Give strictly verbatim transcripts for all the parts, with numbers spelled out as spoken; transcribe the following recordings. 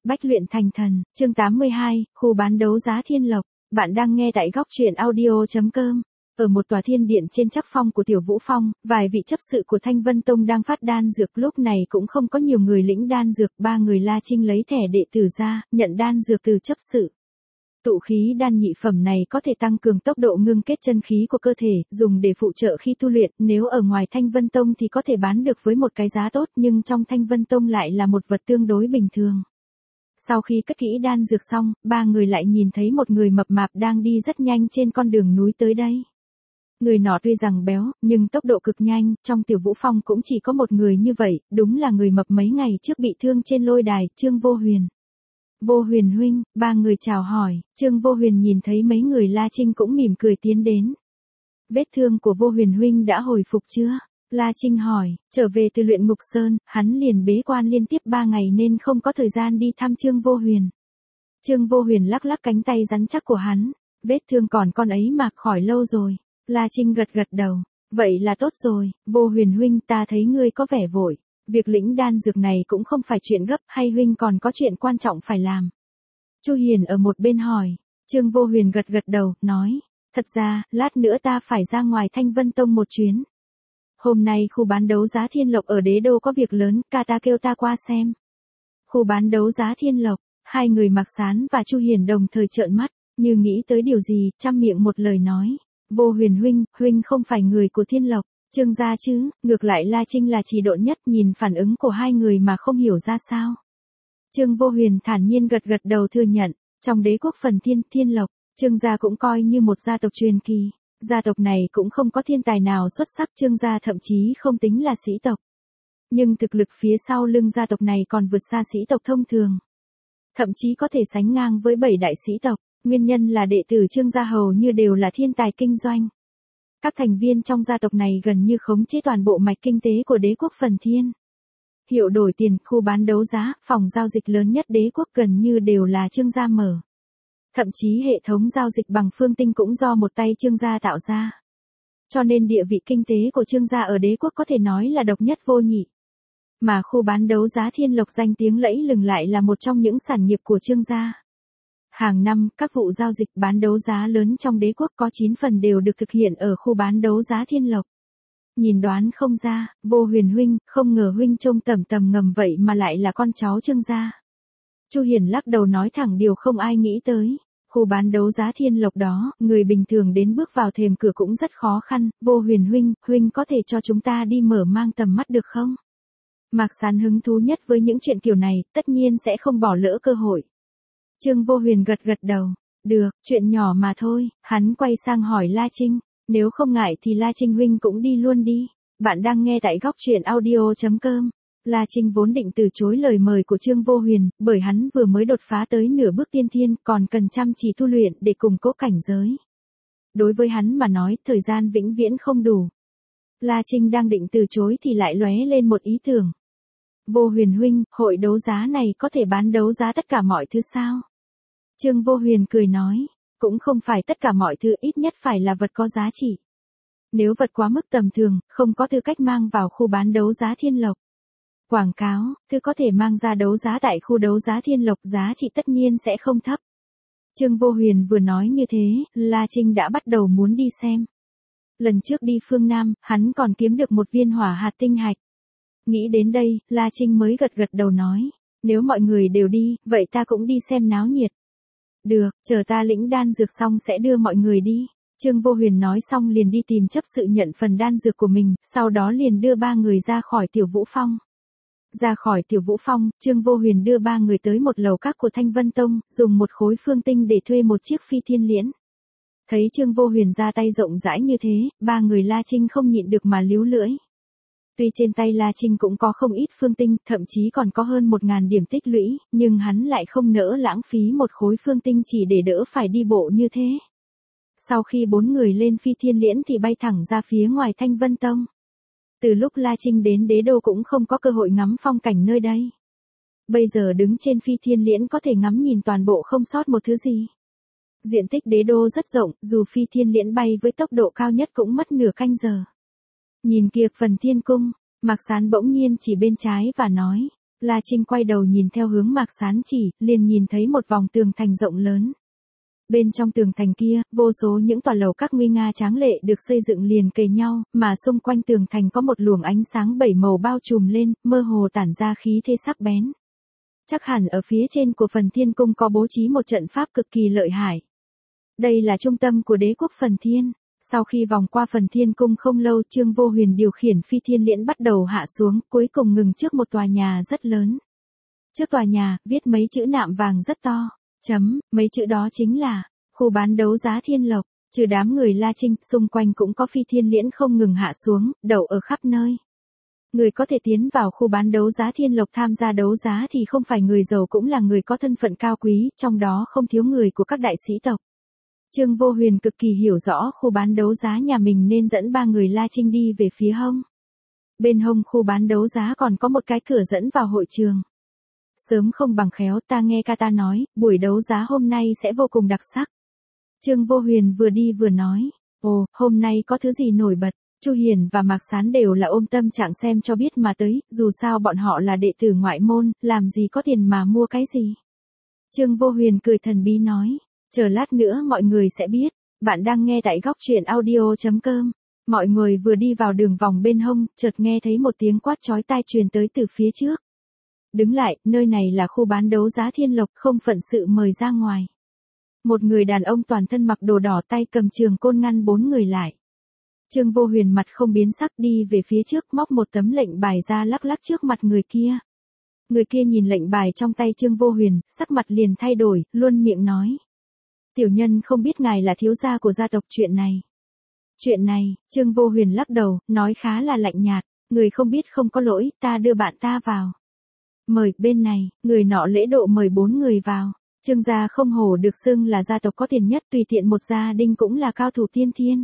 Bách luyện thành thần, chương tám mươi hai, khu bán đấu giá Thiên Lộc. Bạn đang nghe tại góc truyện audio chấm com. Ở một tòa thiên điện trên trắc phong của Tiểu Vũ Phong, vài vị chấp sự của Thanh Vân Tông đang phát đan dược, lúc này cũng không có nhiều người lĩnh đan dược, ba người La Trinh lấy thẻ đệ tử ra, nhận đan dược từ chấp sự. Tụ khí đan nhị phẩm này có thể tăng cường tốc độ ngưng kết chân khí của cơ thể, dùng để phụ trợ khi tu luyện, nếu ở ngoài Thanh Vân Tông thì có thể bán được với một cái giá tốt, nhưng trong Thanh Vân Tông lại là một vật tương đối bình thường. Sau khi cất kỹ đan dược xong, ba người lại nhìn thấy một người mập mạp đang đi rất nhanh trên con đường núi tới đây. Người nọ tuy rằng béo, nhưng tốc độ cực nhanh, trong Tiểu Vũ Phong cũng chỉ có một người như vậy, đúng là người mập mấy ngày trước bị thương trên lôi đài, Trương Vô Huyền. Vô Huyền huynh, ba người chào hỏi, Trương Vô Huyền nhìn thấy mấy người La Trinh cũng mỉm cười tiến đến. Vết thương của Vô Huyền huynh đã hồi phục chưa? La Trinh hỏi, trở về từ luyện ngục sơn, hắn liền bế quan liên tiếp ba ngày nên không có thời gian đi thăm Trương Vô Huyền. Trương Vô Huyền lắc lắc cánh tay rắn chắc của hắn, vết thương còn con ấy mà khỏi lâu rồi. La Trinh gật gật đầu, vậy là tốt rồi, Vô Huyền huynh, ta thấy ngươi có vẻ vội. Việc lĩnh đan dược này cũng không phải chuyện gấp, hay huynh còn có chuyện quan trọng phải làm? Chu Hiền ở một bên hỏi. Trương Vô Huyền gật gật đầu, nói, thật ra, lát nữa ta phải ra ngoài Thanh Vân Tông một chuyến. Hôm nay khu bán đấu giá Thiên Lộc ở Đế Đô có việc lớn, ca ta kêu ta qua xem. Khu bán đấu giá Thiên Lộc, hai người Mạc Sán và Chu Hiền đồng thời trợn mắt, như nghĩ tới điều gì, trăm miệng một lời nói. Vô Huyền huynh, huynh không phải người của Thiên Lộc. Trương gia chứ, ngược lại La Trinh là trì độn nhất, nhìn phản ứng của hai người mà không hiểu ra sao. Trương Vô Huyền thản nhiên gật gật đầu thừa nhận, trong đế quốc phần Thiên, Thiên Lộc, Trương gia cũng coi như một gia tộc truyền kỳ. Gia tộc này cũng không có thiên tài nào xuất sắc, Trương gia thậm chí không tính là sĩ tộc. Nhưng thực lực phía sau lưng gia tộc này còn vượt xa sĩ tộc thông thường. Thậm chí có thể sánh ngang với bảy đại sĩ tộc, nguyên nhân là đệ tử Trương gia hầu như đều là thiên tài kinh doanh. Các thành viên trong gia tộc này gần như khống chế toàn bộ mạch kinh tế của đế quốc phần Thiên. Hiệu đổi tiền, khu bán đấu giá, phòng giao dịch lớn nhất đế quốc gần như đều là Trương gia mở. Thậm chí hệ thống giao dịch bằng phương tinh cũng do một tay Trương gia tạo ra. Cho nên địa vị kinh tế của Trương gia ở đế quốc có thể nói là độc nhất vô nhị. Mà khu bán đấu giá Thiên Lộc danh tiếng lẫy lừng lại là một trong những sản nghiệp của Trương gia. Hàng năm, các vụ giao dịch bán đấu giá lớn trong đế quốc có chín phần đều được thực hiện ở khu bán đấu giá Thiên Lộc. Nhìn đoán không ra, Vô Huyền huynh, không ngờ huynh trông tầm tầm ngầm vậy mà lại là con cháu Trương gia. Chu Hiền lắc đầu nói thẳng điều không ai nghĩ tới. Khu bán đấu giá Thiên Lộc đó, người bình thường đến bước vào thềm cửa cũng rất khó khăn. Vô Huyền huynh, huynh có thể cho chúng ta đi mở mang tầm mắt được không? Mạc Sán hứng thú nhất với những chuyện kiểu này, tất nhiên sẽ không bỏ lỡ cơ hội. Trương Vô Huyền gật gật đầu, được, chuyện nhỏ mà thôi. Hắn quay sang hỏi La Trinh, nếu không ngại thì La Trinh huynh cũng đi luôn đi. Bạn đang nghe tại góc truyện audio chấm com. La Trinh vốn định từ chối lời mời của Trương Vô Huyền, bởi hắn vừa mới đột phá tới nửa bước tiên thiên, còn cần chăm chỉ tu luyện để củng cố cảnh giới. Đối với hắn mà nói, thời gian vĩnh viễn không đủ. La Trinh đang định từ chối thì lại lóe lên một ý tưởng. Vô Huyền huynh, hội đấu giá này có thể bán đấu giá tất cả mọi thứ sao? Trương Vô Huyền cười nói, cũng không phải tất cả mọi thứ, ít nhất phải là vật có giá trị. Nếu vật quá mức tầm thường, không có tư cách mang vào khu bán đấu giá Thiên Lộc. Quảng cáo, thứ có thể mang ra đấu giá tại khu đấu giá Thiên Lộc giá trị tất nhiên sẽ không thấp. Trương Vô Huyền vừa nói như thế, La Trinh đã bắt đầu muốn đi xem. Lần trước đi phương Nam, hắn còn kiếm được một viên hỏa hạt tinh hạch. Nghĩ đến đây, La Trinh mới gật gật đầu nói, nếu mọi người đều đi, vậy ta cũng đi xem náo nhiệt. Được, chờ ta lĩnh đan dược xong sẽ đưa mọi người đi. Trương Vô Huyền nói xong liền đi tìm chấp sự nhận phần đan dược của mình, sau đó liền đưa ba người ra khỏi Tiểu Vũ Phong. Ra khỏi Tiểu Vũ Phong, Trương Vô Huyền đưa ba người tới một lầu các của Thanh Vân Tông, dùng một khối phương tinh để thuê một chiếc phi thiên liễn. Thấy Trương Vô Huyền ra tay rộng rãi như thế, ba người La Trinh không nhịn được mà líu lưỡi. Tuy trên tay La Trinh cũng có không ít phương tinh, thậm chí còn có hơn một ngàn điểm tích lũy, nhưng hắn lại không nỡ lãng phí một khối phương tinh chỉ để đỡ phải đi bộ như thế. Sau khi bốn người lên phi thiên liễn thì bay thẳng ra phía ngoài Thanh Vân Tông. Từ lúc La Trinh đến đế đô cũng không có cơ hội ngắm phong cảnh nơi đây. Bây giờ đứng trên phi thiên liễn có thể ngắm nhìn toàn bộ không sót một thứ gì. Diện tích đế đô rất rộng, dù phi thiên liễn bay với tốc độ cao nhất cũng mất nửa canh giờ. Nhìn kìa phần thiên cung, Mạc Sán bỗng nhiên chỉ bên trái và nói, La Trinh quay đầu nhìn theo hướng Mạc Sán chỉ, liền nhìn thấy một vòng tường thành rộng lớn. Bên trong tường thành kia, vô số những tòa lầu các nguy nga tráng lệ được xây dựng liền kề nhau, mà xung quanh tường thành có một luồng ánh sáng bảy màu bao trùm lên, mơ hồ tản ra khí thế sắc bén. Chắc hẳn ở phía trên của Phần Thiên Cung có bố trí một trận pháp cực kỳ lợi hại. Đây là trung tâm của đế quốc Phần Thiên. Sau khi vòng qua Phần Thiên Cung không lâu, Trương Vô Huyền điều khiển phi thiên liễn bắt đầu hạ xuống, cuối cùng ngừng trước một tòa nhà rất lớn. Trước tòa nhà, viết mấy chữ nạm vàng rất to. Chấm, mấy chữ đó chính là khu bán đấu giá Thiên Lộc. Trừ đám người La Trinh, xung quanh cũng có phi thiên liễn không ngừng hạ xuống, đậu ở khắp nơi. Người có thể tiến vào khu bán đấu giá Thiên Lộc tham gia đấu giá thì không phải người giàu cũng là người có thân phận cao quý, trong đó không thiếu người của các đại sĩ tộc. Trương Vô Huyền cực kỳ hiểu rõ khu bán đấu giá nhà mình nên dẫn ba người La Trinh đi về phía hông. Bên hông khu bán đấu giá còn có một cái cửa dẫn vào hội trường. Sớm không bằng khéo, ta nghe ca ta nói, buổi đấu giá hôm nay sẽ vô cùng đặc sắc. Trương Vô Huyền vừa đi vừa nói, ồ, hôm nay có thứ gì nổi bật. Chu Hiền và Mạc Sán đều là ôm tâm trạng xem cho biết mà tới, dù sao bọn họ là đệ tử ngoại môn, làm gì có tiền mà mua cái gì. Trương Vô Huyền cười thần bí nói, chờ lát nữa mọi người sẽ biết, bạn đang nghe tại góc truyện audio chấm com. Mọi người vừa đi vào đường vòng bên hông, chợt nghe thấy một tiếng quát chói tai truyền tới từ phía trước. Đứng lại, nơi này là khu bán đấu giá Thiên Lộc, không phận sự mời ra ngoài. Một người đàn ông toàn thân mặc đồ đỏ tay cầm trường côn ngăn bốn người lại. Trương Vô Huyền mặt không biến sắc đi về phía trước móc một tấm lệnh bài ra lắc lắc trước mặt người kia. Người kia nhìn lệnh bài trong tay Trương Vô Huyền, sắc mặt liền thay đổi, luôn miệng nói. Tiểu nhân không biết ngài là thiếu gia của gia tộc chuyện này. Chuyện này, Trương Vô Huyền lắc đầu, nói khá là lạnh nhạt, người không biết không có lỗi, ta đưa bạn ta vào. Mời, bên này, người nọ lễ độ mời bốn người vào. Trương gia không hổ được xưng là gia tộc có tiền nhất, tùy tiện một gia đình cũng là cao thủ tiên thiên.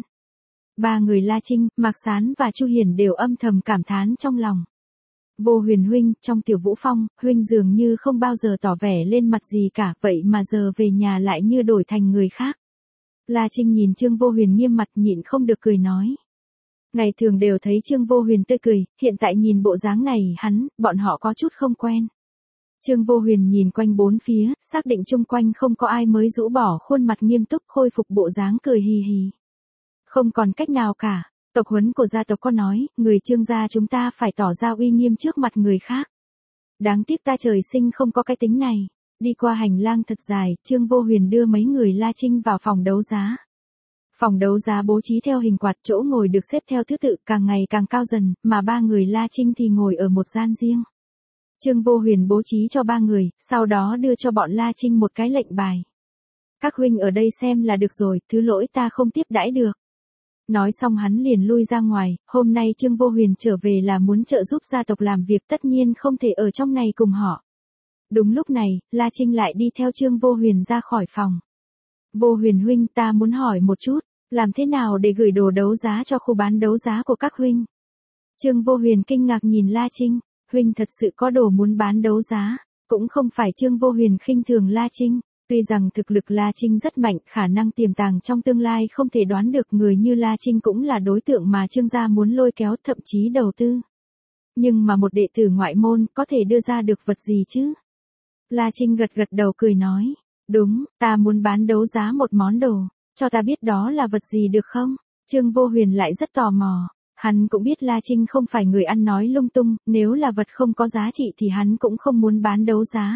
Ba người La Trinh, Mạc Sán và Chu Hiền đều âm thầm cảm thán trong lòng. Vô Huyền huynh, trong Tiểu Vũ Phong, huynh dường như không bao giờ tỏ vẻ lên mặt gì cả, vậy mà giờ về nhà lại như đổi thành người khác. La Trinh nhìn Trương Vô Huyền nghiêm mặt nhịn không được cười nói. Ngày thường đều thấy Trương Vô Huyền tươi cười, hiện tại nhìn bộ dáng này hắn, bọn họ có chút không quen. Trương Vô Huyền nhìn quanh bốn phía, xác định chung quanh không có ai mới rũ bỏ khuôn mặt nghiêm túc khôi phục bộ dáng cười hì hì. Không còn cách nào cả, tộc huấn của gia tộc có nói, người Trương gia chúng ta phải tỏ ra uy nghiêm trước mặt người khác. Đáng tiếc ta trời sinh không có cái tính này. Đi qua hành lang thật dài, Trương Vô Huyền đưa mấy người La Trinh vào phòng đấu giá. Phòng đấu giá bố trí theo hình quạt, chỗ ngồi được xếp theo thứ tự càng ngày càng cao dần, mà ba người La Trinh thì ngồi ở một gian riêng. Trương Vô Huyền bố trí cho ba người, sau đó đưa cho bọn La Trinh một cái lệnh bài. Các huynh ở đây xem là được rồi, thứ lỗi ta không tiếp đãi được. Nói xong hắn liền lui ra ngoài, hôm nay Trương Vô Huyền trở về là muốn trợ giúp gia tộc làm việc, tất nhiên không thể ở trong này cùng họ. Đúng lúc này, La Trinh lại đi theo Trương Vô Huyền ra khỏi phòng. Vô Huyền huynh, ta muốn hỏi một chút, làm thế nào để gửi đồ đấu giá cho khu bán đấu giá của các huynh? Trương Vô Huyền kinh ngạc nhìn La Trinh, huynh thật sự có đồ muốn bán đấu giá, cũng không phải Trương Vô Huyền khinh thường La Trinh. Tuy rằng thực lực La Trinh rất mạnh, khả năng tiềm tàng trong tương lai không thể đoán được, người như La Trinh cũng là đối tượng mà Trương gia muốn lôi kéo, thậm chí đầu tư. Nhưng mà một đệ tử ngoại môn có thể đưa ra được vật gì chứ? La Trinh gật gật đầu cười nói, đúng, ta muốn bán đấu giá một món đồ, cho ta biết đó là vật gì được không? Trương Vô Huyền lại rất tò mò, hắn cũng biết La Trinh không phải người ăn nói lung tung, nếu là vật không có giá trị thì hắn cũng không muốn bán đấu giá.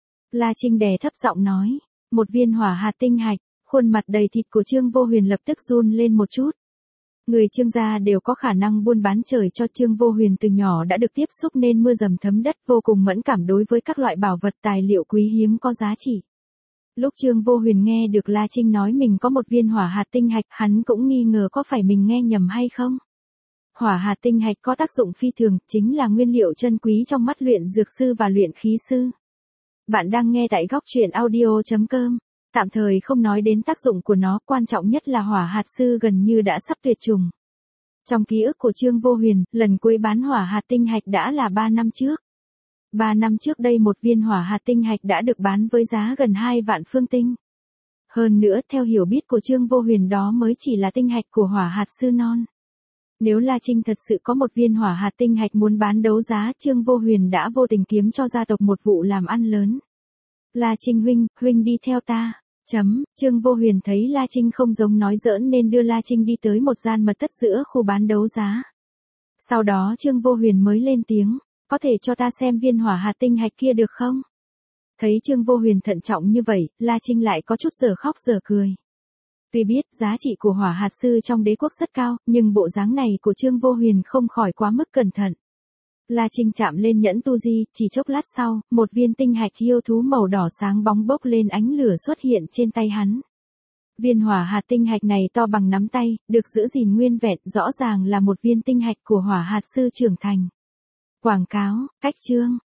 La Trinh đè thấp giọng nói, một viên hỏa hạt tinh hạch. Khuôn mặt đầy thịt của Trương Vô Huyền lập tức run lên một chút. Người Trương gia đều có khả năng buôn bán trời cho. Trương Vô Huyền từ nhỏ đã được tiếp xúc nên mưa dầm thấm đất, vô cùng mẫn cảm đối với các loại bảo vật tài liệu quý hiếm có giá trị. Lúc Trương Vô Huyền nghe được La Trinh nói mình có một viên hỏa hạt tinh hạch, hắn cũng nghi ngờ có phải mình nghe nhầm hay không. Hỏa hạt tinh hạch có tác dụng phi thường, chính là nguyên liệu chân quý trong mắt luyện dược sư và luyện khí sư. Bạn đang nghe tại góc truyện audio chấm com. Tạm thời không nói đến tác dụng của nó, quan trọng nhất là hỏa hạt sư gần như đã sắp tuyệt chủng. Trong ký ức của Trương Vô Huyền, lần cuối bán hỏa hạt tinh hạch đã là ba năm trước. ba năm trước đây một viên hỏa hạt tinh hạch đã được bán với giá gần hai vạn phương tinh. Hơn nữa, theo hiểu biết của Trương Vô Huyền đó mới chỉ là tinh hạch của hỏa hạt sư non. Nếu La Trinh thật sự có một viên hỏa hạt tinh hạch muốn bán đấu giá, Trương Vô Huyền đã vô tình kiếm cho gia tộc một vụ làm ăn lớn. La Trinh huynh, huynh đi theo ta. Chấm, Trương Vô Huyền thấy La Trinh không giống nói giỡn nên đưa La Trinh đi tới một gian mật thất giữa khu bán đấu giá. Sau đó Trương Vô Huyền mới lên tiếng, có thể cho ta xem viên hỏa hạt tinh hạch kia được không? Thấy Trương Vô Huyền thận trọng như vậy, La Trinh lại có chút giờ khóc giờ cười. Tuy biết giá trị của hỏa hạt sư trong đế quốc rất cao, nhưng bộ dáng này của Trương Vô Huyền không khỏi quá mức cẩn thận. La Trinh chạm lên nhẫn tu di, chỉ chốc lát sau, một viên tinh hạch yêu thú màu đỏ sáng bóng bốc lên ánh lửa xuất hiện trên tay hắn. Viên hỏa hạt tinh hạch này to bằng nắm tay, được giữ gìn nguyên vẹn, rõ ràng là một viên tinh hạch của hỏa hạt sư trưởng thành. Quảng cáo, cách chương.